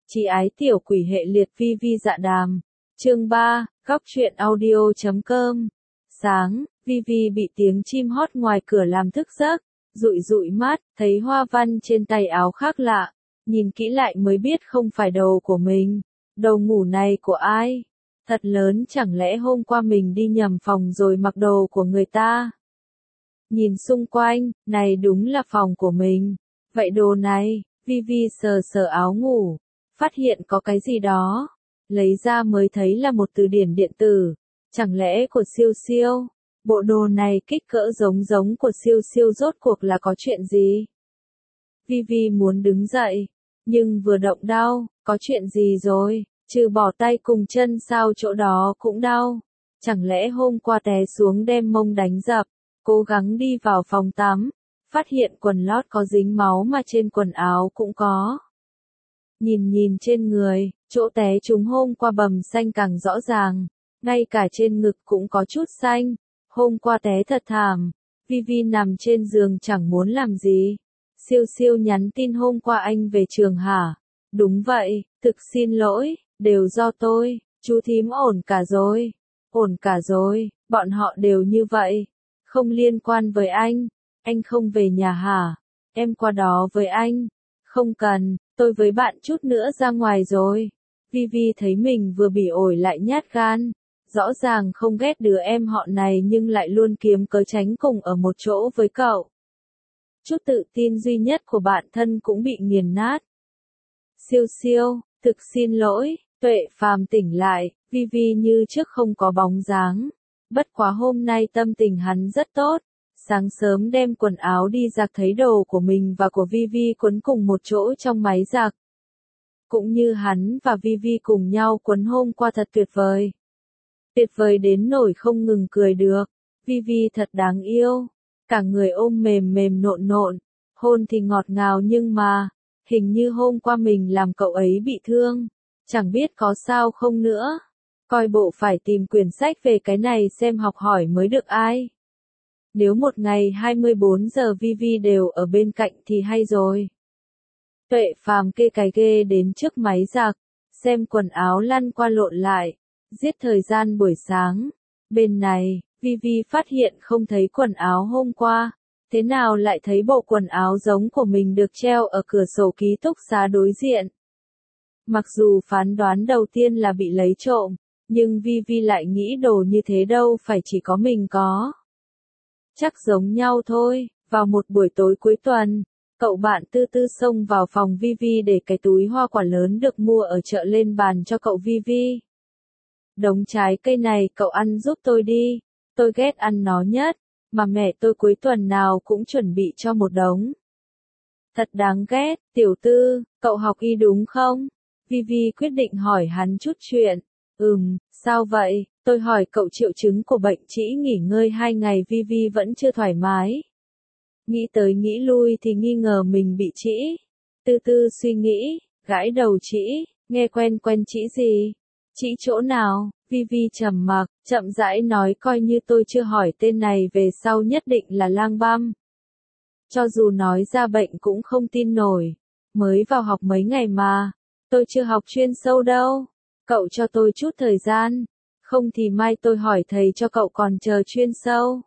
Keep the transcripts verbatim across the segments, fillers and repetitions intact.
Chị ái tiểu quỷ hệ liệt vi vi dạ đàm. Chương ba, góc truyện audio chấm com. Sáng, Vi Vi bị tiếng chim hót ngoài cửa làm thức giấc, dụi dụi mắt, thấy hoa văn trên tay áo khác lạ, nhìn kỹ lại mới biết không phải đầu của mình. Đầu ngủ này của ai? Thật lớn, chẳng lẽ hôm qua mình đi nhầm phòng rồi mặc đồ của người ta? Nhìn xung quanh, này đúng là phòng của mình. Vậy đồ này, Vi Vi sờ sờ áo ngủ, phát hiện có cái gì đó. Lấy ra mới thấy là một từ điển điện tử. Chẳng lẽ của Siêu Siêu? Bộ đồ này kích cỡ giống giống của Siêu Siêu rốt cuộc là có chuyện gì? Vi Vi muốn đứng dậy, nhưng vừa động đau, có chuyện gì rồi? Trừ bỏ tay cùng chân sao chỗ đó cũng đau. Chẳng lẽ hôm qua té xuống đem mông đánh dập, cố gắng đi vào phòng tắm, phát hiện quần lót có dính máu mà trên quần áo cũng có. Nhìn nhìn trên người, chỗ té trúng hôm qua bầm xanh càng rõ ràng, ngay cả trên ngực cũng có chút xanh. Hôm qua té thật thảm. Vi Vi nằm trên giường chẳng muốn làm gì. Siêu Siêu nhắn tin hôm qua anh về trường hả? Đúng vậy, thực xin lỗi, đều do tôi, chú thím ổn cả rồi. Ổn cả rồi, bọn họ đều như vậy. Không liên quan với anh. Anh không về nhà hả? Em qua đó với anh. Không cần, tôi với bạn chút nữa ra ngoài rồi. Vi Vi thấy mình vừa bị ổi lại nhát gan. Rõ ràng không ghét đứa em họ này nhưng lại luôn kiếm cớ tránh cùng ở một chỗ với cậu. Chút tự tin duy nhất của bản thân cũng bị nghiền nát. Siêu Siêu, thực xin lỗi, Tuệ Phàm tỉnh lại, Vi Vi như trước không có bóng dáng. Bất quá hôm nay tâm tình hắn rất tốt. Sáng sớm đem quần áo đi giặt thấy đồ của mình và của Vi Vi quấn cùng một chỗ trong máy giặt. Cũng như hắn và Vi Vi cùng nhau quấn hôm qua thật tuyệt vời. Tuyệt vời đến nỗi không ngừng cười được. Vi Vi thật đáng yêu. Cả người ôm mềm mềm nộn nộn. Hôn thì ngọt ngào nhưng mà, hình như hôm qua mình làm cậu ấy bị thương. Chẳng biết có sao không nữa. Coi bộ phải tìm quyển sách về cái này xem học hỏi mới được ai. Nếu một ngày hai mươi bốn giờ Vi Vi đều ở bên cạnh thì hay rồi. Tuệ Phàm kê cái ghê đến trước máy giặt, xem quần áo lăn qua lộn lại, giết thời gian buổi sáng. Bên này, Vi Vi phát hiện không thấy quần áo hôm qua, thế nào lại thấy bộ quần áo giống của mình được treo ở cửa sổ ký túc xá đối diện. Mặc dù phán đoán đầu tiên là bị lấy trộm, nhưng Vi Vi lại nghĩ đồ như thế đâu phải chỉ có mình có. Chắc giống nhau thôi. Vào một buổi tối cuối tuần, cậu bạn Tư Tư xông vào phòng Vi Vi để cái túi hoa quả lớn được mua ở chợ lên bàn cho cậu Vi Vi. Đống trái cây này cậu ăn giúp tôi đi, tôi ghét ăn nó nhất, mà mẹ tôi cuối tuần nào cũng chuẩn bị cho một đống. Thật đáng ghét, tiểu Tư, cậu học y đúng không? Vi Vi quyết định hỏi hắn chút chuyện. Ừm, sao vậy? Tôi hỏi cậu triệu chứng của bệnh trĩ nghỉ ngơi hai ngày. Vi Vi vẫn chưa thoải mái. Nghĩ tới nghĩ lui thì nghi ngờ mình bị trĩ. Tư Tư suy nghĩ, gãi đầu trĩ, nghe quen quen trĩ gì? Trĩ chỗ nào? Vi Vi trầm mặc, chậm rãi nói coi như tôi chưa hỏi tên này về sau nhất định là lang băm. Cho dù nói ra bệnh cũng không tin nổi. Mới vào học mấy ngày mà, tôi chưa học chuyên sâu đâu. Cậu cho tôi chút thời gian, không thì mai tôi hỏi thầy cho cậu còn chờ chuyên sâu.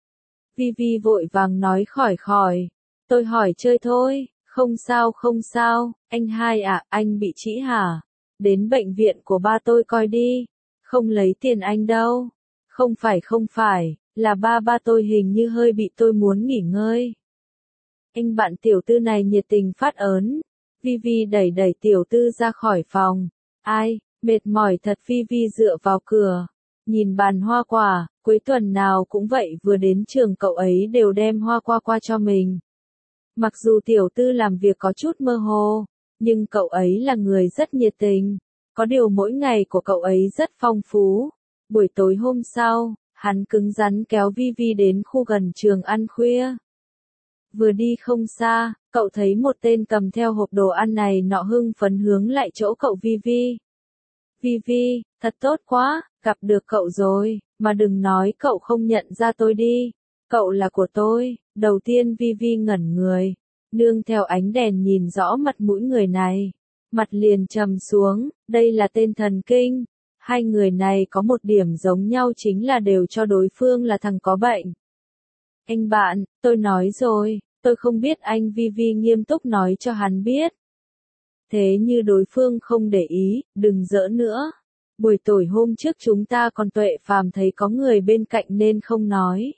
Vi Vi vội vàng nói khỏi khỏi, tôi hỏi chơi thôi, không sao không sao, anh hai à, anh bị trĩ hả? Đến bệnh viện của ba tôi coi đi, không lấy tiền anh đâu. Không phải không phải, là ba ba tôi hình như hơi bị tôi muốn nghỉ ngơi. Anh bạn tiểu Tư này nhiệt tình phát ớn. Vi Vi đẩy đẩy tiểu Tư ra khỏi phòng. Ai, mệt mỏi thật. Vi Vi dựa vào cửa, nhìn bàn hoa quả, cuối tuần nào cũng vậy, vừa đến trường cậu ấy đều đem hoa qua qua cho mình. Mặc dù tiểu Tư làm việc có chút mơ hồ, nhưng cậu ấy là người rất nhiệt tình. Có điều mỗi ngày của cậu ấy rất phong phú. Buổi tối hôm sau, hắn cứng rắn kéo Vi Vi đến khu gần trường ăn khuya. Vừa đi không xa, cậu thấy một tên cầm theo hộp đồ ăn này nọ hưng phấn hướng lại chỗ cậu Vi Vi. Vi Vi, thật tốt quá, gặp được cậu rồi, mà đừng nói cậu không nhận ra tôi đi. Cậu là của tôi. Đầu tiên Vi Vi ngẩn người, nương theo ánh đèn nhìn rõ mặt mũi người này. mặt liền trầm xuống, đây là tên thần kinh. Hai người này có một điểm giống nhau chính là đều cho đối phương là thằng có bệnh. Anh bạn, tôi nói rồi, tôi không biết anh. Vivi nghiêm túc nói cho hắn biết. Thế như đối phương không để ý, đừng giỡn nữa. Buổi tối hôm trước chúng ta còn Tuệ Phàm thấy có người bên cạnh nên không nói.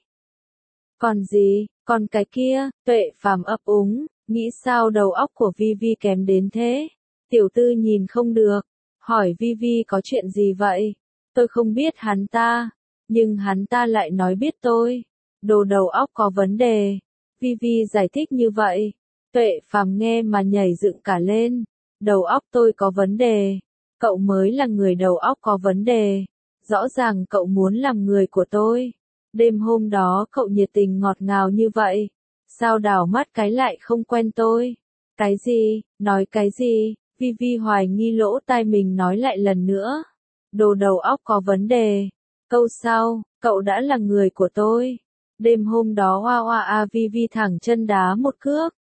Còn gì, còn cái kia, Tuệ Phàm ấp úng, nghĩ sao đầu óc của Vivi kém đến thế. Tiểu tư nhìn không được, hỏi Vivi có chuyện gì vậy? Tôi không biết hắn ta, nhưng hắn ta lại nói biết tôi. Đồ đầu óc có vấn đề. Vivi giải thích như vậy. Tuệ Phàm nghe mà nhảy dựng cả lên. Đầu óc tôi có vấn đề. Cậu mới là người đầu óc có vấn đề. Rõ ràng cậu muốn làm người của tôi. Đêm hôm đó cậu nhiệt tình ngọt ngào như vậy. Sao đảo mắt cái lại không quen tôi? Cái gì? Nói cái gì? Vivi hoài nghi lỗ tai mình nói lại lần nữa. Đồ đầu óc có vấn đề. Câu sau, cậu đã là người của tôi. Đêm hôm đó hoa hoa a Vivi thẳng chân đá một cước.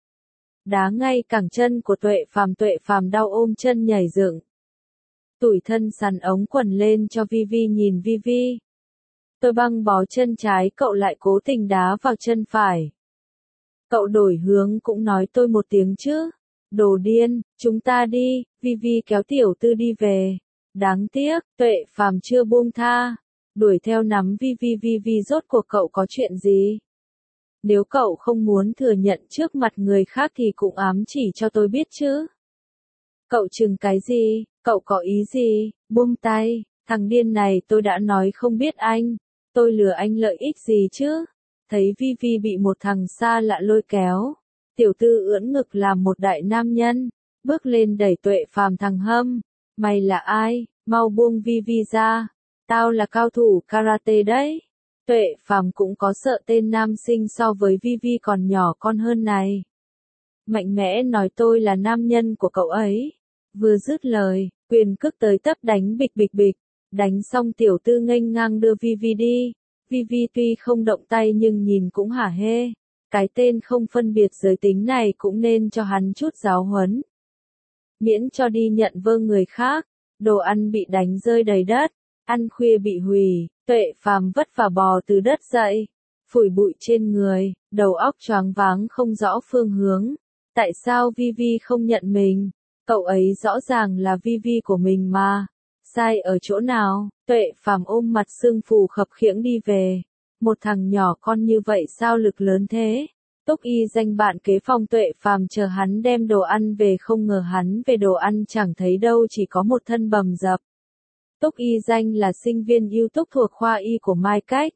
Đá ngay cẳng chân của Tuệ Phàm. Tuệ Phàm đau ôm chân nhảy dựng. Tủi thân sắn ống quần lên cho Vivi nhìn. Vivi. Tôi băng bó chân trái, cậu lại cố tình đá vào chân phải. Cậu đổi hướng cũng nói tôi một tiếng chứ. Đồ điên, chúng ta đi. Vivi kéo tiểu tư đi về. Đáng tiếc, Tuệ Phàm chưa buông tha. Đuổi theo nắm Vivi. Vivi rốt cuộc cậu có chuyện gì? Nếu cậu không muốn thừa nhận trước mặt người khác thì cũng ám chỉ cho tôi biết chứ. Cậu chừng cái gì? Cậu có ý gì? Buông tay. Thằng điên này tôi đã nói không biết anh. Tôi lừa anh lợi ích gì chứ? Thấy Vivi bị một thằng xa lạ lôi kéo. Tiểu tư ưỡn ngực làm một đại nam nhân. Bước lên đẩy Tuệ Phàm. Thằng hâm. Mày là ai? Mau buông Vivi ra. Tao là cao thủ karate đấy. Tuệ Phàm cũng có sợ tên nam sinh so với Vivi còn nhỏ con hơn này. Mạnh mẽ nói tôi là nam nhân của cậu ấy. Vừa dứt lời, quyền cước tới tấp đánh bịch bịch bịch. Đánh xong tiểu tư nghênh ngang đưa Vivi đi. Vivi tuy không động tay nhưng nhìn cũng hả hê. Cái tên không phân biệt giới tính này cũng nên cho hắn chút giáo huấn. Miễn cho đi nhận vơ người khác. Đồ ăn bị đánh rơi đầy đất. Ăn khuya bị hủy. Tuệ Phàm vất vả bò từ đất dậy. Phủi bụi trên người. Đầu óc choáng váng không rõ phương hướng. Tại sao Vivi không nhận mình? Cậu ấy rõ ràng là Vivi của mình mà. Sai ở chỗ nào? Tuệ Phàm ôm mặt sưng phù khập khiễng đi về. Một thằng nhỏ con như vậy sao lực lớn thế? Túc Y Danh bạn kế phòng Tuệ Phàm chờ hắn đem đồ ăn về, không ngờ hắn về đồ ăn chẳng thấy đâu, chỉ có một thân bầm dập. Túc Y Danh là sinh viên ưu tú thuộc khoa y của Mai Cách.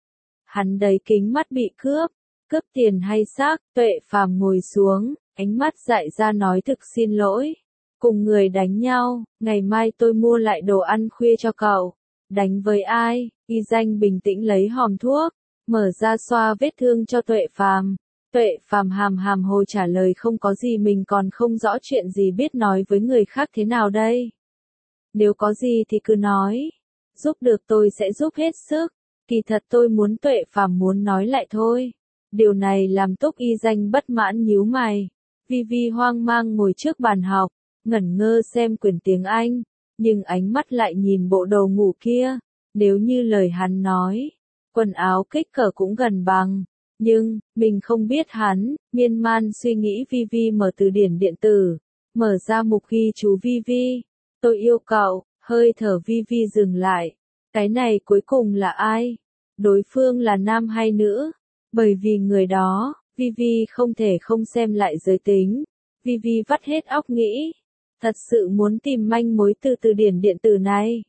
Hắn đầy kính mắt bị cướp. Cướp tiền hay xác? Tuệ Phàm ngồi xuống, ánh mắt dại ra nói thực xin lỗi. Cùng người đánh nhau, ngày mai tôi mua lại đồ ăn khuya cho cậu. Đánh với ai? Y Danh bình tĩnh lấy hòm thuốc, mở ra xoa vết thương cho Tuệ Phàm. Tuệ Phàm hàm hàm hồ trả lời không có gì, mình còn không rõ chuyện gì, biết nói với người khác thế nào đây. Nếu có gì thì cứ nói. Giúp được tôi sẽ giúp hết sức. Kỳ thật tôi muốn. Tuệ Phàm muốn nói lại thôi. Điều này làm Túc Y Danh bất mãn nhíu mày. Vivi hoang mang ngồi trước bàn học, ngẩn ngơ xem quyển tiếng Anh, nhưng ánh mắt lại nhìn bộ đồ ngủ kia. Nếu như lời hắn nói, quần áo kích cỡ cũng gần bằng, nhưng mình không biết hắn. Miên man suy nghĩ, Vivi mở từ điển điện tử, mở ra mục ghi chú Vivi. Tôi yêu cậu. Hơi thở Vivi dừng lại. Cái này cuối cùng là ai? Đối phương là nam hay nữ? Bởi vì người đó, Vivi không thể không xem lại giới tính. Vivi vắt hết óc nghĩ. Thật sự muốn tìm manh mối từ từ điển điện tử này.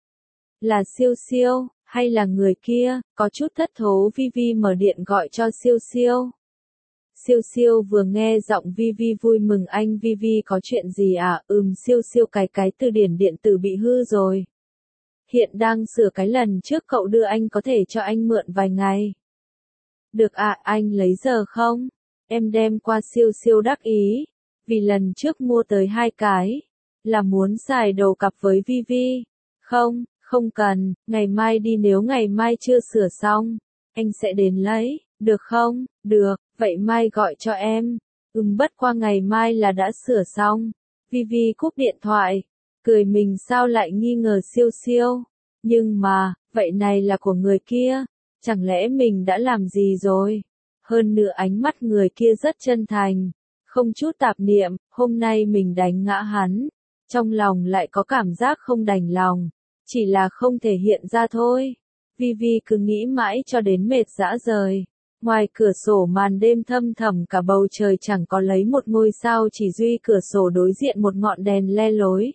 Là Siêu Siêu, hay là người kia? Có chút thất thố, Vivi mở điện gọi cho Siêu Siêu. Siêu Siêu vừa nghe giọng Vivi vui mừng. Anh Vivi có chuyện gì à? Ừm. Siêu Siêu cái cái từ điển điện tử bị hư rồi. Hiện đang sửa, cái lần trước cậu đưa anh có thể cho anh mượn vài ngày. Được à, anh lấy giờ không? Em đem qua. Siêu Siêu đắc ý. Vì lần trước mua tới hai cái. Là muốn xài đồ cặp với Vivi. Không, không cần, ngày mai đi, nếu ngày mai chưa sửa xong, anh sẽ đến lấy, được không? Được, vậy mai gọi cho em. Ừm, bất qua ngày mai là đã sửa xong. Vi Vi cúp điện thoại, cười mình sao lại nghi ngờ siêu siêu. Nhưng mà, vậy này là của người kia, chẳng lẽ mình đã làm gì rồi? Hơn nữa ánh mắt người kia rất chân thành, không chút tạp niệm, hôm nay mình đánh ngã hắn, trong lòng lại có cảm giác không đành lòng, chỉ là không thể hiện ra thôi. Vi Vi cứ nghĩ mãi cho đến mệt rã rời. Ngoài cửa sổ màn đêm thâm thẳm cả bầu trời chẳng có lấy một ngôi sao, chỉ duy cửa sổ đối diện một ngọn đèn le lối.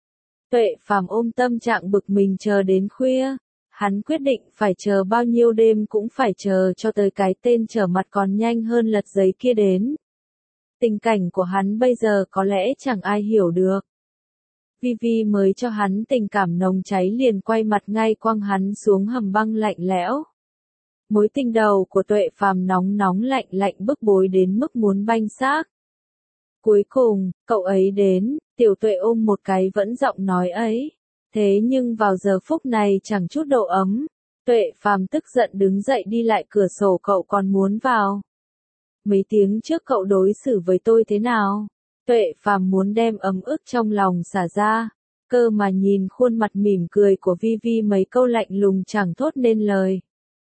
Tuệ Phàm ôm tâm trạng bực mình chờ đến khuya. Hắn quyết định phải chờ bao nhiêu đêm cũng phải chờ cho tới cái tên trở mặt còn nhanh hơn lật giấy kia đến. Tình cảnh của hắn bây giờ có lẽ chẳng ai hiểu được. Vi Vi mới cho hắn tình cảm nồng cháy liền quay mặt ngay quăng hắn xuống hầm băng lạnh lẽo. Mối tình đầu của Tuệ Phàm nóng nóng lạnh lạnh bức bối đến mức muốn banh xác. Cuối cùng, cậu ấy đến, Tiểu Tuệ ôm một cái vẫn giọng nói ấy. Thế nhưng vào giờ phút này chẳng chút độ ấm. Tuệ Phàm tức giận đứng dậy đi lại cửa sổ, cậu còn muốn vào. Mấy tiếng trước cậu đối xử với tôi thế nào? Tuệ Phàm muốn đem ấm ức trong lòng xả ra. Cơ mà nhìn khuôn mặt mỉm cười của Vi Vi mấy câu lạnh lùng chẳng thốt nên lời.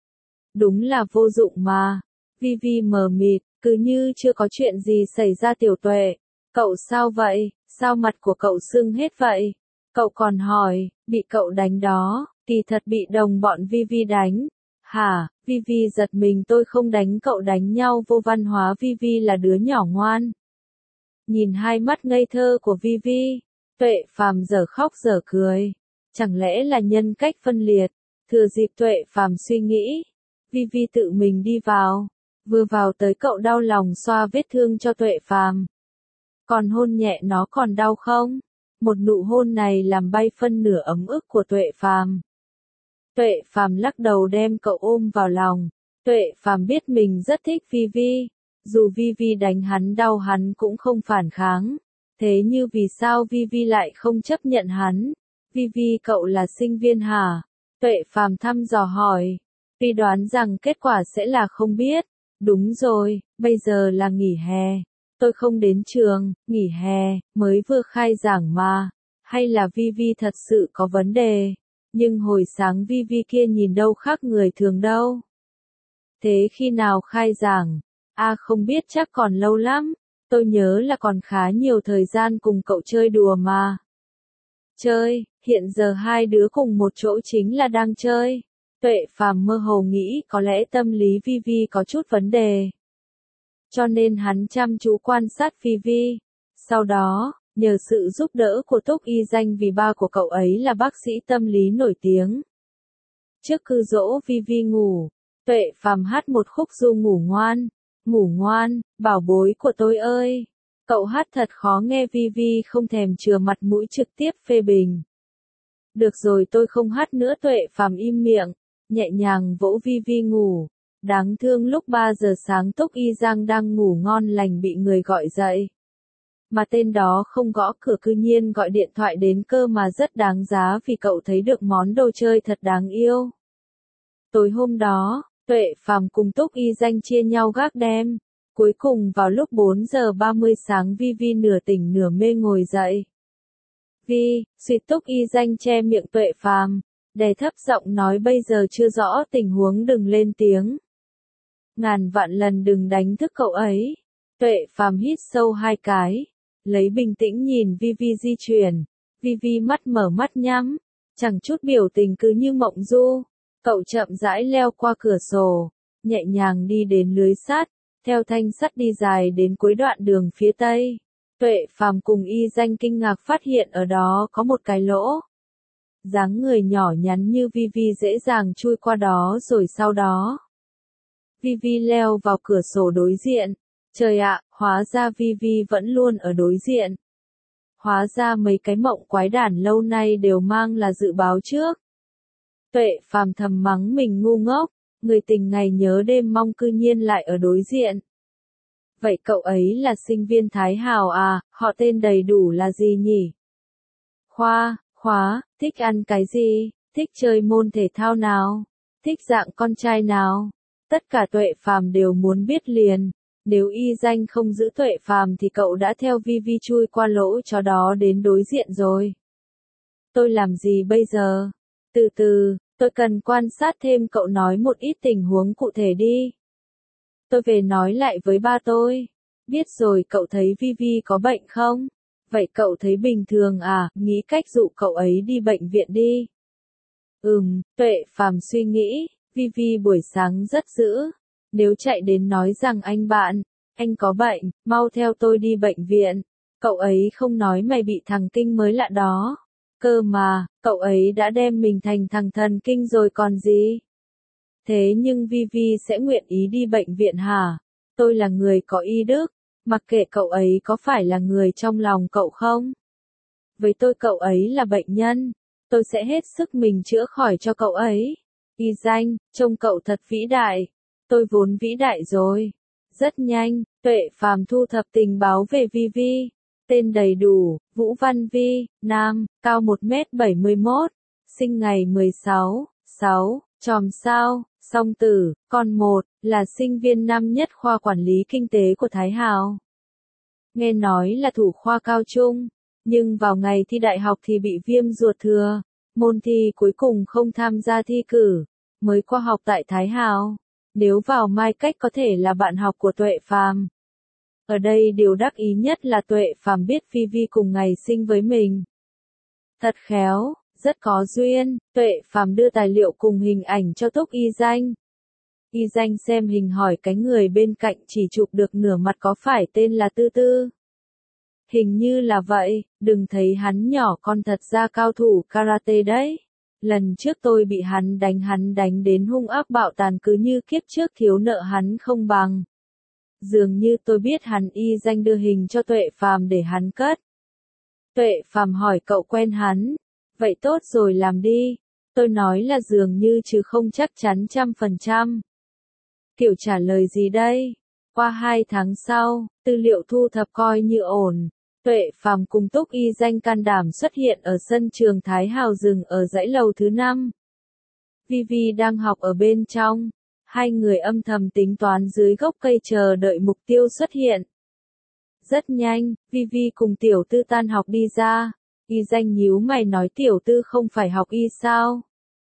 Đúng là vô dụng mà. Vi Vi mờ mịt, cứ như chưa có chuyện gì xảy ra. Tiểu Tuệ, cậu sao vậy? Sao mặt của cậu sưng hết vậy? Cậu còn hỏi, bị cậu đánh đó, kỳ thật bị đồng bọn Vi Vi đánh. Hả? Vi Vi giật mình, tôi không đánh cậu, đánh nhau vô văn hóa. Vi Vi là đứa nhỏ ngoan. Nhìn hai mắt ngây thơ của Vi Vi, Tuệ Phàm dở khóc dở cười. Chẳng lẽ là nhân cách phân liệt? Thừa dịp Tuệ Phàm suy nghĩ, Vi Vi tự mình đi vào. Vừa vào tới cậu đau lòng xoa vết thương cho Tuệ Phàm. Còn hôn nhẹ nó, còn đau không? Một nụ hôn này làm bay phân nửa ấm ức của Tuệ Phàm. Tuệ Phàm lắc đầu đem cậu ôm vào lòng. Tuệ Phàm biết mình rất thích Vi Vi. Dù Vi Vi đánh hắn đau hắn cũng không phản kháng. Thế như vì sao Vi Vi lại không chấp nhận hắn? Vi Vi, cậu là sinh viên hả? Tuệ Phàm thăm dò hỏi. Vi đoán rằng kết quả sẽ là không biết. Đúng rồi, bây giờ là nghỉ hè. Tôi không đến trường, nghỉ hè, mới vừa khai giảng mà. Hay là Vi Vi thật sự có vấn đề? Nhưng hồi sáng Vi Vi kia nhìn đâu khác người thường đâu. Thế khi nào khai giảng? À không biết, chắc còn lâu lắm. Tôi nhớ là còn khá nhiều thời gian cùng cậu chơi đùa mà. Chơi, hiện giờ hai đứa cùng một chỗ chính là đang chơi. Tuệ Phàm mơ hồ nghĩ có lẽ tâm lý Vi Vi có chút vấn đề. Cho nên hắn chăm chú quan sát Vi Vi. Sau đó, nhờ sự giúp đỡ của Túc Y Danh, vì ba của cậu ấy là bác sĩ tâm lý nổi tiếng. Trước cứ dỗ Vi Vi ngủ, Tuệ Phàm hát một khúc ru ngủ ngoan. Ngủ ngoan, bảo bối của tôi ơi. Cậu hát thật khó nghe. Vi Vi không thèm chừa mặt mũi trực tiếp phê bình. Được rồi, tôi không hát nữa. Tuệ Phàm im miệng, nhẹ nhàng vỗ Vi Vi ngủ. Đáng thương lúc ba giờ sáng Túc Y Giang đang ngủ ngon lành bị người gọi dậy. Mà tên đó không gõ cửa, cư nhiên gọi điện thoại đến cơ, mà rất đáng giá vì cậu thấy được món đồ chơi thật đáng yêu. Tối hôm đó, Tuệ Phàm cùng Túc Y Danh chia nhau gác đêm. Cuối cùng vào lúc bốn giờ ba mươi sáng, Vi Vi nửa tỉnh nửa mê ngồi dậy. Vi, suýt. Túc Y Danh che miệng Tuệ Phàm, đè thấp giọng nói, bây giờ chưa rõ tình huống, đừng lên tiếng. Ngàn vạn lần đừng đánh thức cậu ấy. Tuệ Phàm hít sâu hai cái, lấy bình tĩnh nhìn Vi Vi di chuyển. Vi Vi mắt mở mắt nhắm, chẳng chút biểu tình, cứ như mộng du. Cậu chậm rãi leo qua cửa sổ, nhẹ nhàng đi đến lưới sắt, theo thanh sắt đi dài đến cuối đoạn đường phía tây. Tuệ Phàm cùng Y Danh kinh ngạc phát hiện ở đó có một cái lỗ. Dáng người nhỏ nhắn như Vi Vi dễ dàng chui qua đó, rồi sau đó Vi Vi leo vào cửa sổ đối diện. Trời ạ, hóa ra Vi Vi vẫn luôn ở đối diện. Hóa ra mấy cái mộng quái đản lâu nay đều mang là dự báo trước. Tuệ Phàm thầm mắng mình ngu ngốc, người tình ngày nhớ đêm mong cư nhiên lại ở đối diện. Vậy cậu ấy là sinh viên Thái Hào à, họ tên đầy đủ là gì nhỉ? Khoa, khóa, thích ăn cái gì, thích chơi môn thể thao nào, thích dạng con trai nào? Tất cả Tuệ Phàm đều muốn biết liền. Nếu y danh không giữ Tuệ Phàm thì cậu đã theo Vi Vi chui qua lỗ chó đó đến đối diện rồi. Tôi làm gì bây giờ? Từ từ, tôi cần quan sát thêm, cậu nói một ít tình huống cụ thể đi. Tôi về nói lại với ba tôi. Biết rồi, cậu thấy Vi Vi có bệnh không? Vậy cậu thấy bình thường à, nghĩ cách dụ cậu ấy đi bệnh viện đi. Ừm, Tuệ Phàm suy nghĩ, Vi Vi buổi sáng rất dữ. Nếu chạy đến nói rằng anh bạn, anh có bệnh, mau theo tôi đi bệnh viện. Cậu ấy không nói mày bị thằng kinh mới lạ đó. Cơ mà, cậu ấy đã đem mình thành thằng thần kinh rồi còn gì. Thế nhưng Vi Vi sẽ nguyện ý đi bệnh viện hả? Tôi là người có y đức, mặc kệ cậu ấy có phải là người trong lòng cậu không. Với tôi cậu ấy là bệnh nhân, tôi sẽ hết sức mình chữa khỏi cho cậu ấy. Y danh, trông cậu thật vĩ đại. Tôi vốn vĩ đại rồi. Rất nhanh, Tuệ Phàm thu thập tình báo về Vi Vi. Tên đầy đủ, Vũ Văn Vi, nam, cao một mét bảy mươi mốt, sinh ngày mười sáu, sáu, chòm sao, song tử, con một, là sinh viên năm nhất khoa quản lý kinh tế của Thái Hào. Nghe nói là thủ khoa cao trung, nhưng vào ngày thi đại học thì bị viêm ruột thừa, môn thi cuối cùng không tham gia thi cử, mới qua học tại Thái Hào. Nếu vào Mai Cách có thể là bạn học của Tuệ Phàm. Ở đây điều đắc ý nhất là Tuệ Phàm biết Vi Vi cùng ngày sinh với mình. Thật khéo, rất có duyên, Tuệ Phàm đưa tài liệu cùng hình ảnh cho Túc Y Danh. Y Danh xem hình hỏi cái người bên cạnh chỉ chụp được nửa mặt có phải tên là Tư Tư. Hình như là vậy, đừng thấy hắn nhỏ con, thật ra cao thủ karate đấy. Lần trước tôi bị hắn đánh hắn đánh đến hung ác bạo tàn, cứ như kiếp trước thiếu nợ hắn không bằng. Dường như tôi biết hắn. Y Danh đưa hình cho Tuệ Phàm để hắn cất. Tuệ Phàm hỏi cậu quen hắn. Vậy tốt rồi, làm đi. Tôi nói là dường như chứ không chắc chắn trăm phần trăm. Kiểu trả lời gì đây? Qua hai tháng sau, tư liệu thu thập coi như ổn. Tuệ Phàm cùng Túc Y Danh can đảm xuất hiện ở sân trường Thái Hào dừng ở dãy lầu thứ năm. Vi Vi đang học ở bên trong. Hai người âm thầm tính toán dưới gốc cây chờ đợi mục tiêu xuất hiện. Rất nhanh, Vi Vi cùng Tiểu Tư tan học đi ra. Y Danh nhíu mày nói Tiểu Tư không phải học y sao?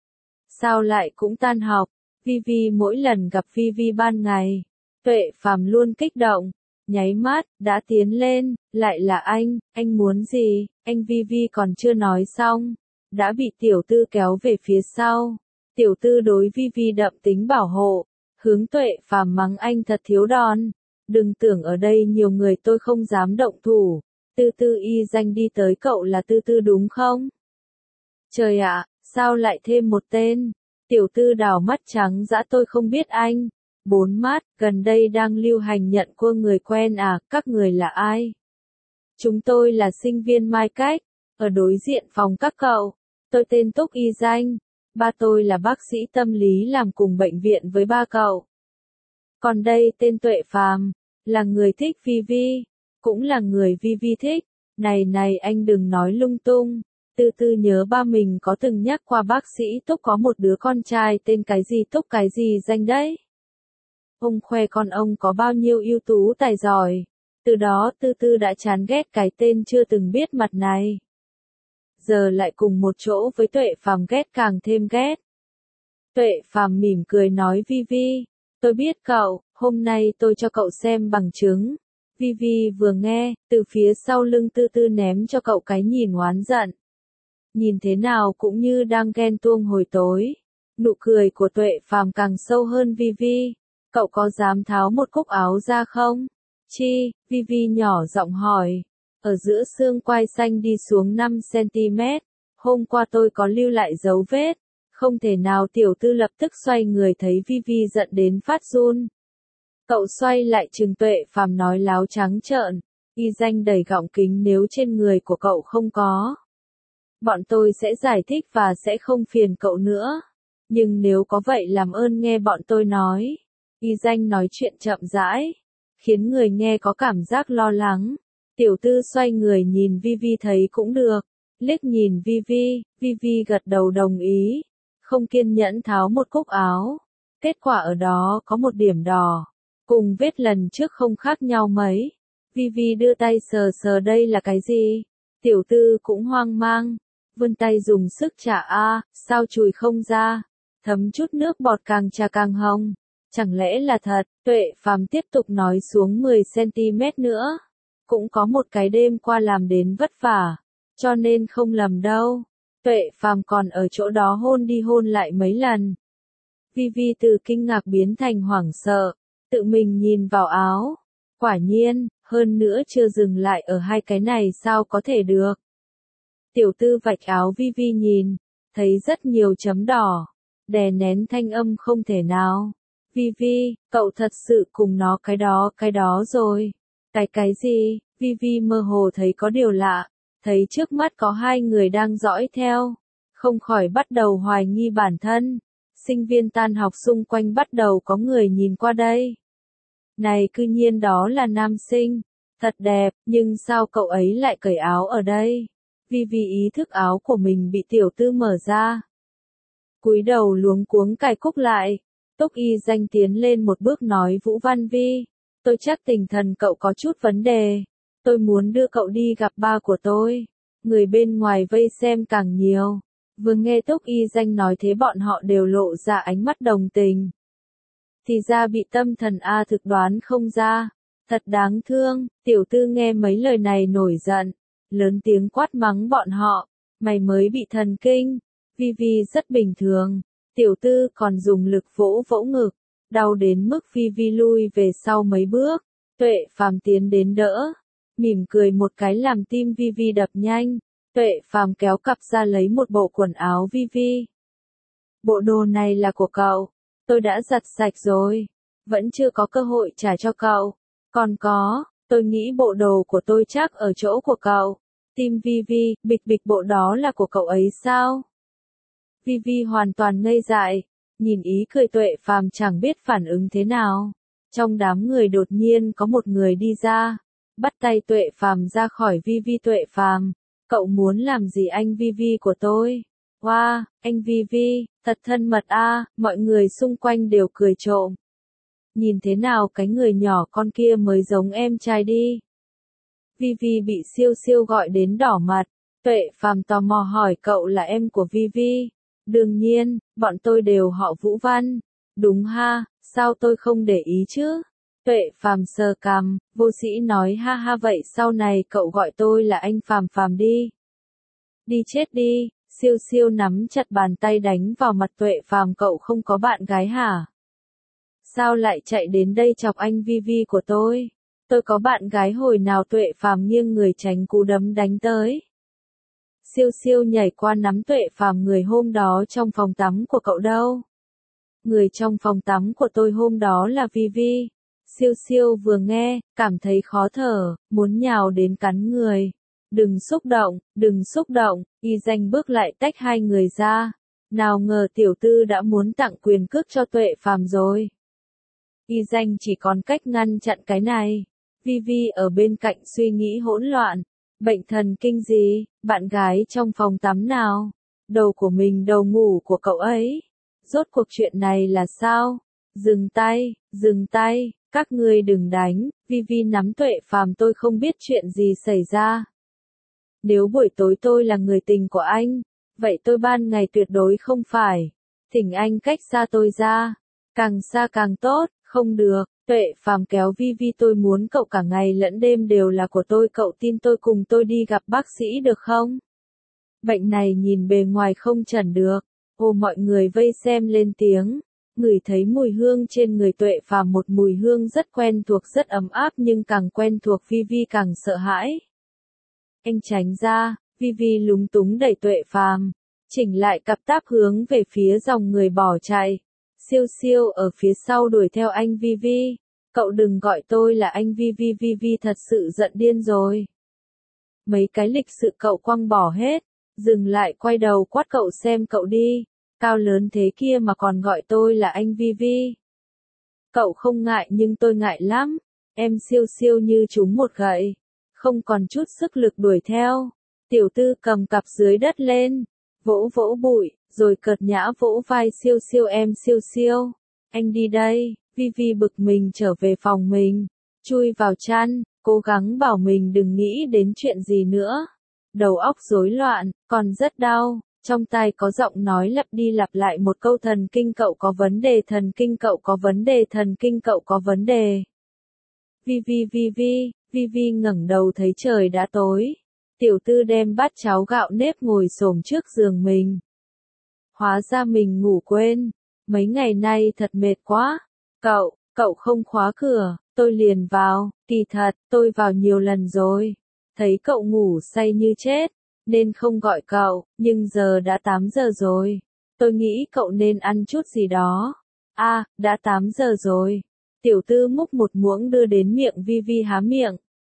Sao lại cũng tan học? Vi Vi mỗi lần gặp Vi Vi ban ngày, Tuệ Phàm luôn kích động, nháy mắt, đã tiến lên, lại là anh, anh muốn gì? Anh Vi Vi còn chưa nói xong, đã bị Tiểu Tư kéo về phía sau. Tiểu Tư đối Vi Vi đậm tính bảo hộ, hướng Tuệ Phàm mắng anh thật thiếu đòn. Đừng tưởng ở đây nhiều người tôi không dám động thủ. Tư Tư. Y Danh đi tới, cậu là Tư Tư đúng không? Trời ạ, sao lại thêm một tên? Tiểu Tư đảo mắt trắng dã, tôi không biết anh. Bốn mắt, gần đây đang lưu hành nhận cô người quen à, các người là ai? Chúng tôi là sinh viên Mai Cách, ở đối diện phòng các cậu. Tôi tên Túc Y Danh. Ba tôi là bác sĩ tâm lý làm cùng bệnh viện với ba cậu. Còn đây tên Tuệ Phàm, là người thích Vi Vi, cũng là người Vi Vi thích. Này này, anh đừng nói lung tung. Tư Tư nhớ ba mình có từng nhắc qua bác sĩ Túc có một đứa con trai tên cái gì Túc cái gì Danh đấy. Ông khoe con ông có bao nhiêu ưu tú tài giỏi. Từ đó Tư Tư đã chán ghét cái tên chưa từng biết mặt này. Giờ lại cùng một chỗ với Tuệ Phàm, ghét càng thêm ghét. Tuệ Phàm mỉm cười nói Vi Vi, tôi biết cậu, hôm nay tôi cho cậu xem bằng chứng. Vi Vi vừa nghe, từ phía sau lưng Tư Tư ném cho cậu cái nhìn oán giận. Nhìn thế nào cũng như đang ghen tuông hồi tối. Nụ cười của Tuệ Phàm càng sâu hơn. Vi Vi, cậu có dám tháo một cúc áo ra không? Chi? Vi Vi nhỏ giọng hỏi. Ở giữa xương quai xanh đi xuống năm xăng ti mét. Hôm qua tôi có lưu lại dấu vết. Không thể nào. Tiểu Tư lập tức xoay người, thấy Vi Vi giận đến phát run. Cậu xoay lại trừng Tuệ Phàm nói láo trắng trợn. Y Danh đẩy gọng kính, nếu trên người của cậu không có, bọn tôi sẽ giải thích và sẽ không phiền cậu nữa. Nhưng nếu có vậy làm ơn nghe bọn tôi nói. Y Danh nói chuyện chậm rãi, khiến người nghe có cảm giác lo lắng. Tiểu Tư xoay người nhìn Vi Vi thấy cũng được. Liếc nhìn Vi Vi, Vi Vi gật đầu đồng ý. Không kiên nhẫn tháo một cúc áo. Kết quả ở đó có một điểm đỏ. Cùng vết lần trước không khác nhau mấy. Vi Vi đưa tay sờ sờ đây là cái gì? Tiểu tư cũng hoang mang. Vươn tay dùng sức chà a, sao chùi không ra? Thấm chút nước bọt càng chà càng hồng. Chẳng lẽ là thật? Tuệ Phàm tiếp tục nói xuống mười xăng ti mét nữa. Cũng có một cái đêm qua làm đến vất vả. Cho nên không lầm đâu. Tuệ Phàm còn ở chỗ đó hôn đi hôn lại mấy lần. Vi Vi từ kinh ngạc biến thành hoảng sợ. Tự mình nhìn vào áo. Quả nhiên, hơn nữa chưa dừng lại ở hai cái này sao có thể được. Tiểu tư vạch áo Vi Vi nhìn. Thấy rất nhiều chấm đỏ. Đè nén thanh âm không thể nào. Vi Vi, cậu thật sự cùng nó cái đó cái đó rồi. Cái cái gì? Vi Vi mơ hồ thấy có điều lạ. Thấy trước mắt có hai người đang dõi theo. Không khỏi bắt đầu hoài nghi bản thân. Sinh viên tan học xung quanh bắt đầu có người nhìn qua đây. Này cư nhiên đó là nam sinh. Thật đẹp, nhưng sao cậu ấy lại cởi áo ở đây? Vi Vi ý thức áo của mình bị tiểu tư mở ra. Cúi đầu luống cuống cài cúc lại. Túc Y Danh tiến lên một bước nói Vũ Văn Vi. Tôi chắc tinh thần cậu có chút vấn đề. Tôi muốn đưa cậu đi gặp ba của tôi. Người bên ngoài vây xem càng nhiều. Vừa nghe Túc Y Danh nói thế bọn họ đều lộ ra ánh mắt đồng tình. Thì ra bị tâm thần A thực đoán không ra. Thật đáng thương. Tiểu tư nghe mấy lời này nổi giận. Lớn tiếng quát mắng bọn họ. Mày mới bị thần kinh. Vi Vi rất bình thường. Tiểu tư còn dùng lực vỗ vỗ ngực. Đau đến mức Vi Vi lui về sau mấy bước. Tuệ Phàm tiến đến đỡ. Mỉm cười một cái làm tim Vi Vi đập nhanh. Tuệ Phàm kéo cặp ra lấy một bộ quần áo Vi Vi. Bộ đồ này là của cậu. Tôi đã giặt sạch rồi. Vẫn chưa có cơ hội trả cho cậu. Còn có, tôi nghĩ bộ đồ của tôi chắc ở chỗ của cậu. Tim Vi Vi, bịch bịch bộ đó là của cậu ấy sao? Vi Vi hoàn toàn ngây dại. Nhìn ý cười Tuệ Phàm chẳng biết phản ứng thế nào. Trong đám người đột nhiên có một người đi ra. Bắt tay Tuệ Phàm ra khỏi Vi Vi. Tuệ Phàm, cậu muốn làm gì anh Vi Vi của tôi? Wow, anh Vi Vi, thật thân mật a, mọi người xung quanh đều cười trộm. Nhìn thế nào cái người nhỏ con kia mới giống em trai đi. Vi Vi bị siêu siêu gọi đến đỏ mặt. Tuệ Phàm tò mò hỏi cậu là em của Vi Vi. Đương nhiên, bọn tôi đều họ Vũ Văn. Đúng ha, sao tôi không để ý chứ? Tuệ Phàm sờ cằm, vô sĩ nói ha ha vậy sau này cậu gọi tôi là anh Phàm Phàm đi. Đi chết đi, siêu siêu nắm chặt bàn tay đánh vào mặt Tuệ Phàm cậu không có bạn gái hả? Sao lại chạy đến đây chọc anh Vi Vi của tôi? Tôi có bạn gái hồi nào Tuệ Phàm nghiêng người tránh cú đấm đánh tới. Siêu siêu nhảy qua nắm Tuệ Phàm người hôm đó trong phòng tắm của cậu đâu? Người trong phòng tắm của tôi hôm đó là Vi Vi. Siêu siêu vừa nghe, cảm thấy khó thở, muốn nhào đến cắn người. Đừng xúc động, đừng xúc động, Y Danh bước lại tách hai người ra. Nào ngờ tiểu tư đã muốn tặng quyền cước cho Tuệ Phàm rồi. Y Danh chỉ còn cách ngăn chặn cái này. Vi Vi ở bên cạnh suy nghĩ hỗn loạn. Bệnh thần kinh gì, bạn gái trong phòng tắm nào? Đầu của mình đầu ngủ của cậu ấy. Rốt cuộc chuyện này là sao? Dừng tay, dừng tay, các ngươi đừng đánh. Vi Vi nắm Tuệ Phàm tôi không biết chuyện gì xảy ra. Nếu buổi tối tôi là người tình của anh, vậy tôi ban ngày tuyệt đối không phải. Thỉnh anh cách xa tôi ra. Càng xa càng tốt, không được. Tuệ Phàm kéo Vi Vi tôi muốn cậu cả ngày lẫn đêm đều là của tôi cậu tin tôi cùng tôi đi gặp bác sĩ được không? Bệnh này nhìn bề ngoài không chẩn được. Ô mọi người vây xem lên tiếng. Ngửi thấy mùi hương trên người Tuệ Phàm một mùi hương rất quen thuộc rất ấm áp nhưng càng quen thuộc Vi Vi càng sợ hãi. Anh tránh ra, Vi Vi lúng túng đẩy Tuệ Phàm, chỉnh lại cặp táp hướng về phía dòng người bỏ chạy. Siêu siêu ở phía sau đuổi theo anh Vi Vi. Cậu đừng gọi tôi là anh Vi Vi. Vi Vi thật sự giận điên rồi. Mấy cái lịch sự cậu quăng bỏ hết. Dừng lại quay đầu quát cậu xem cậu đi. Cao lớn thế kia mà còn gọi tôi là anh Vi Vi. Cậu không ngại nhưng tôi ngại lắm. Em siêu siêu như trúng một gậy. Không còn chút sức lực đuổi theo. Tiểu tư cầm cặp dưới đất lên. Vỗ vỗ bụi, rồi cợt nhã vỗ vai siêu siêu em siêu siêu. Anh đi đây, Vi Vi bực mình trở về phòng mình, chui vào chăn, cố gắng bảo mình đừng nghĩ đến chuyện gì nữa. Đầu óc rối loạn, còn rất đau, trong tai có giọng nói lặp đi lặp lại một câu thần kinh cậu có vấn đề, thần kinh cậu có vấn đề, thần kinh cậu có vấn đề. Vi Vi Vi Vi, Vi Vi ngẩng đầu thấy trời đã tối. Tiểu Tư đem bát cháo gạo nếp ngồi xổm trước giường mình. Hóa ra mình ngủ quên, mấy ngày nay thật mệt quá. Cậu, cậu không khóa cửa, tôi liền vào, kỳ thật, tôi vào nhiều lần rồi. Thấy cậu ngủ say như chết, nên không gọi cậu, nhưng giờ đã tám giờ rồi. Tôi nghĩ cậu nên ăn chút gì đó. A, à, đã tám giờ rồi. Tiểu Tư múc một muỗng đưa đến miệng Vi Vi há miệng.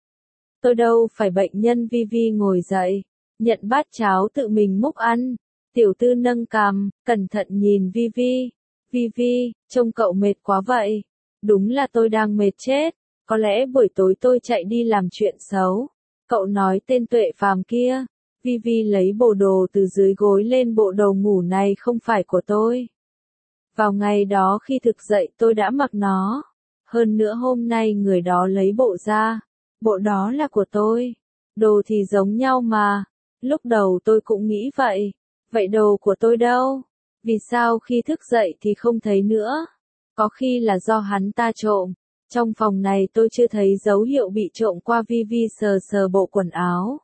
Tôi đâu phải bệnh nhân. Vi Vi ngồi dậy, nhận bát cháo tự mình múc ăn. Tiểu Tư nâng cằm, cẩn thận nhìn Vi Vi. Vi Vi, trông cậu mệt quá vậy. Đúng là tôi đang mệt chết. Có lẽ buổi tối tôi chạy đi làm chuyện xấu. Cậu nói tên Tuệ Phàm kia. Vi Vi lấy bộ đồ từ dưới gối lên, bộ đồ ngủ này không phải của tôi. Vào ngày đó khi thực dậy tôi đã mặc nó. Hơn nữa hôm nay người đó lấy bộ ra. Bộ đó là của tôi. Đồ thì giống nhau mà. Lúc đầu tôi cũng nghĩ vậy. Vậy đồ của tôi đâu? Vì sao khi thức dậy thì không thấy nữa? Có khi là do hắn ta trộm. Trong phòng này tôi chưa thấy dấu hiệu bị trộm qua. Vi Vi sờ sờ bộ quần áo.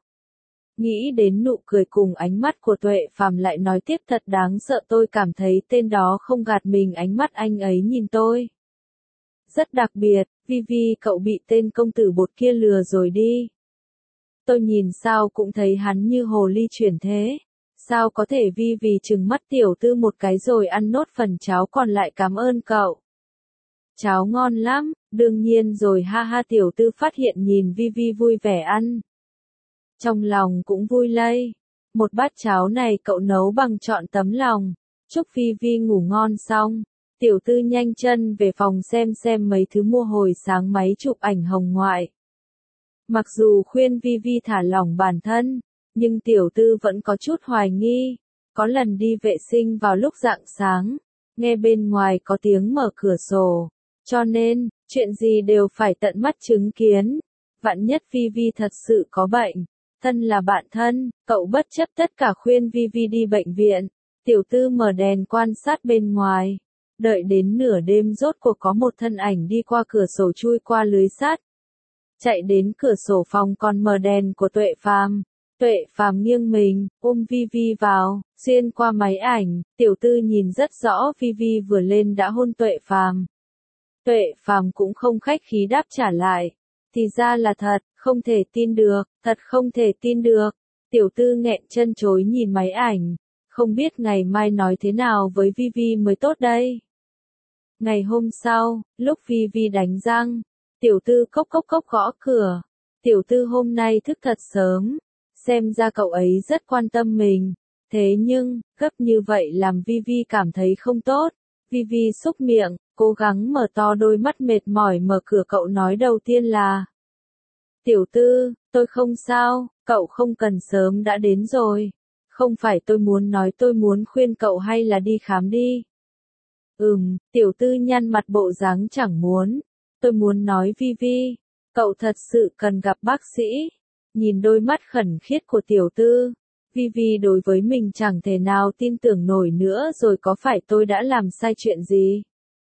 Nghĩ đến nụ cười cùng ánh mắt của Tuệ Phàm lại nói tiếp, thật đáng sợ. Tôi cảm thấy tên đó không gạt mình, ánh mắt anh ấy nhìn tôi rất đặc biệt. Vi Vi, cậu bị tên công tử bột kia lừa rồi đi. Tôi nhìn sao cũng thấy hắn như hồ ly chuyển thế. Sao có thể? Vi Vi trừng mắt Tiểu Tư một cái rồi ăn nốt phần cháo còn lại. Cảm ơn cậu. Cháo ngon lắm, đương nhiên rồi, ha ha. Tiểu Tư phát hiện nhìn Vi Vi vui vẻ ăn. Trong lòng cũng vui lây. Một bát cháo này cậu nấu bằng trọn tấm lòng. Chúc Vi Vi ngủ ngon xong. Tiểu Tư nhanh chân về phòng xem xem mấy thứ mua hồi sáng, máy chụp ảnh hồng ngoại. Mặc dù khuyên Vi Vi thả lỏng bản thân, nhưng Tiểu Tư vẫn có chút hoài nghi. Có lần đi vệ sinh vào lúc rạng sáng, nghe bên ngoài có tiếng mở cửa sổ. Cho nên, chuyện gì đều phải tận mắt chứng kiến. Vạn nhất Vi Vi thật sự có bệnh. Thân là bạn thân, cậu bất chấp tất cả khuyên Vi Vi đi bệnh viện. Tiểu Tư mở đèn quan sát bên ngoài. Đợi đến nửa đêm rốt cuộc có một thân ảnh đi qua cửa sổ, chui qua lưới sắt. Chạy đến cửa sổ phòng còn mở đèn của Tuệ Phàm. Tuệ Phàm nghiêng mình, ôm Vi Vi vào, xuyên qua máy ảnh. Tiểu Tư nhìn rất rõ Vi Vi vừa lên đã hôn Tuệ Phàm. Tuệ Phàm cũng không khách khí đáp trả lại. Thì ra là thật, không thể tin được, thật không thể tin được. Tiểu Tư nghẹn chân chối nhìn máy ảnh. Không biết ngày mai nói thế nào với Vi Vi mới tốt đây. Ngày hôm sau, lúc Vi Vi đánh răng, Tiểu Tư cốc cốc cốc gõ cửa. Tiểu Tư hôm nay thức thật sớm. Xem ra cậu ấy rất quan tâm mình. Thế nhưng, gấp như vậy làm Vi Vi cảm thấy không tốt. Vi Vi xúc miệng, cố gắng mở to đôi mắt mệt mỏi mở cửa. Cậu nói đầu tiên là: Tiểu Tư, tôi không sao, cậu không cần sớm đã đến rồi. Không phải tôi muốn nói, tôi muốn khuyên cậu hay là đi khám đi. Ừm, Tiểu Tư nhăn mặt bộ dáng chẳng muốn. Tôi muốn nói Vi Vi, cậu thật sự cần gặp bác sĩ. Nhìn đôi mắt khẩn khiết của Tiểu Tư, Vi Vi đối với mình chẳng thể nào tin tưởng nổi nữa rồi. Có phải tôi đã làm sai chuyện gì?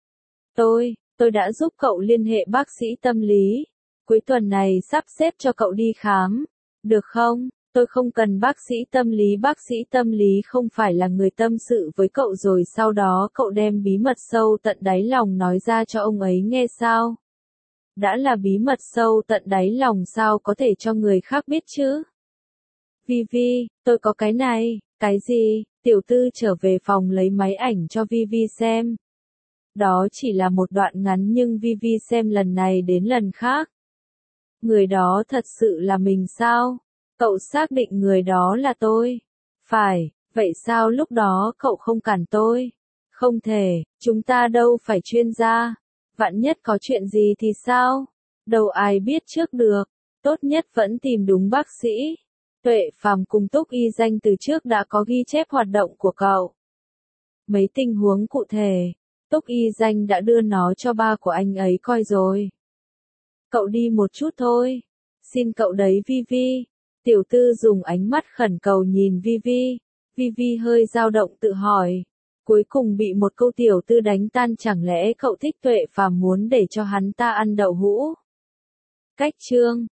Tôi, tôi đã giúp cậu liên hệ bác sĩ tâm lý. Cuối tuần này sắp xếp cho cậu đi khám. Được không? Tôi không cần bác sĩ tâm lý. Bác sĩ tâm lý không phải là người tâm sự với cậu rồi sau đó cậu đem bí mật sâu tận đáy lòng nói ra cho ông ấy nghe sao? Đã là bí mật sâu tận đáy lòng sao có thể cho người khác biết chứ? Vi Vi, tôi có cái này. Cái gì? Tiểu Tư trở về phòng lấy máy ảnh cho Vi Vi xem. Đó chỉ là một đoạn ngắn nhưng Vi Vi xem lần này đến lần khác. Người đó thật sự là mình sao? Cậu xác định người đó là tôi? Phải, vậy sao lúc đó cậu không cản tôi? Không thể, chúng ta đâu phải chuyên gia. Vạn nhất có chuyện gì thì sao? Đâu ai biết trước được. Tốt nhất vẫn tìm đúng bác sĩ. Tuệ Phàm cùng Túc Y Danh từ trước đã có ghi chép hoạt động của cậu. Mấy tình huống cụ thể, Túc Y Danh đã đưa nó cho ba của anh ấy coi rồi. Cậu đi một chút thôi. Xin cậu đấy Vivi. Tiểu tư dùng ánh mắt khẩn cầu nhìn Vivi. Vivi hơi dao động tự hỏi. Cuối cùng bị một câu tiểu tư đánh tan, chẳng lẽ cậu thích Tuệ Phàm muốn để cho hắn ta ăn đậu hũ? Cách chương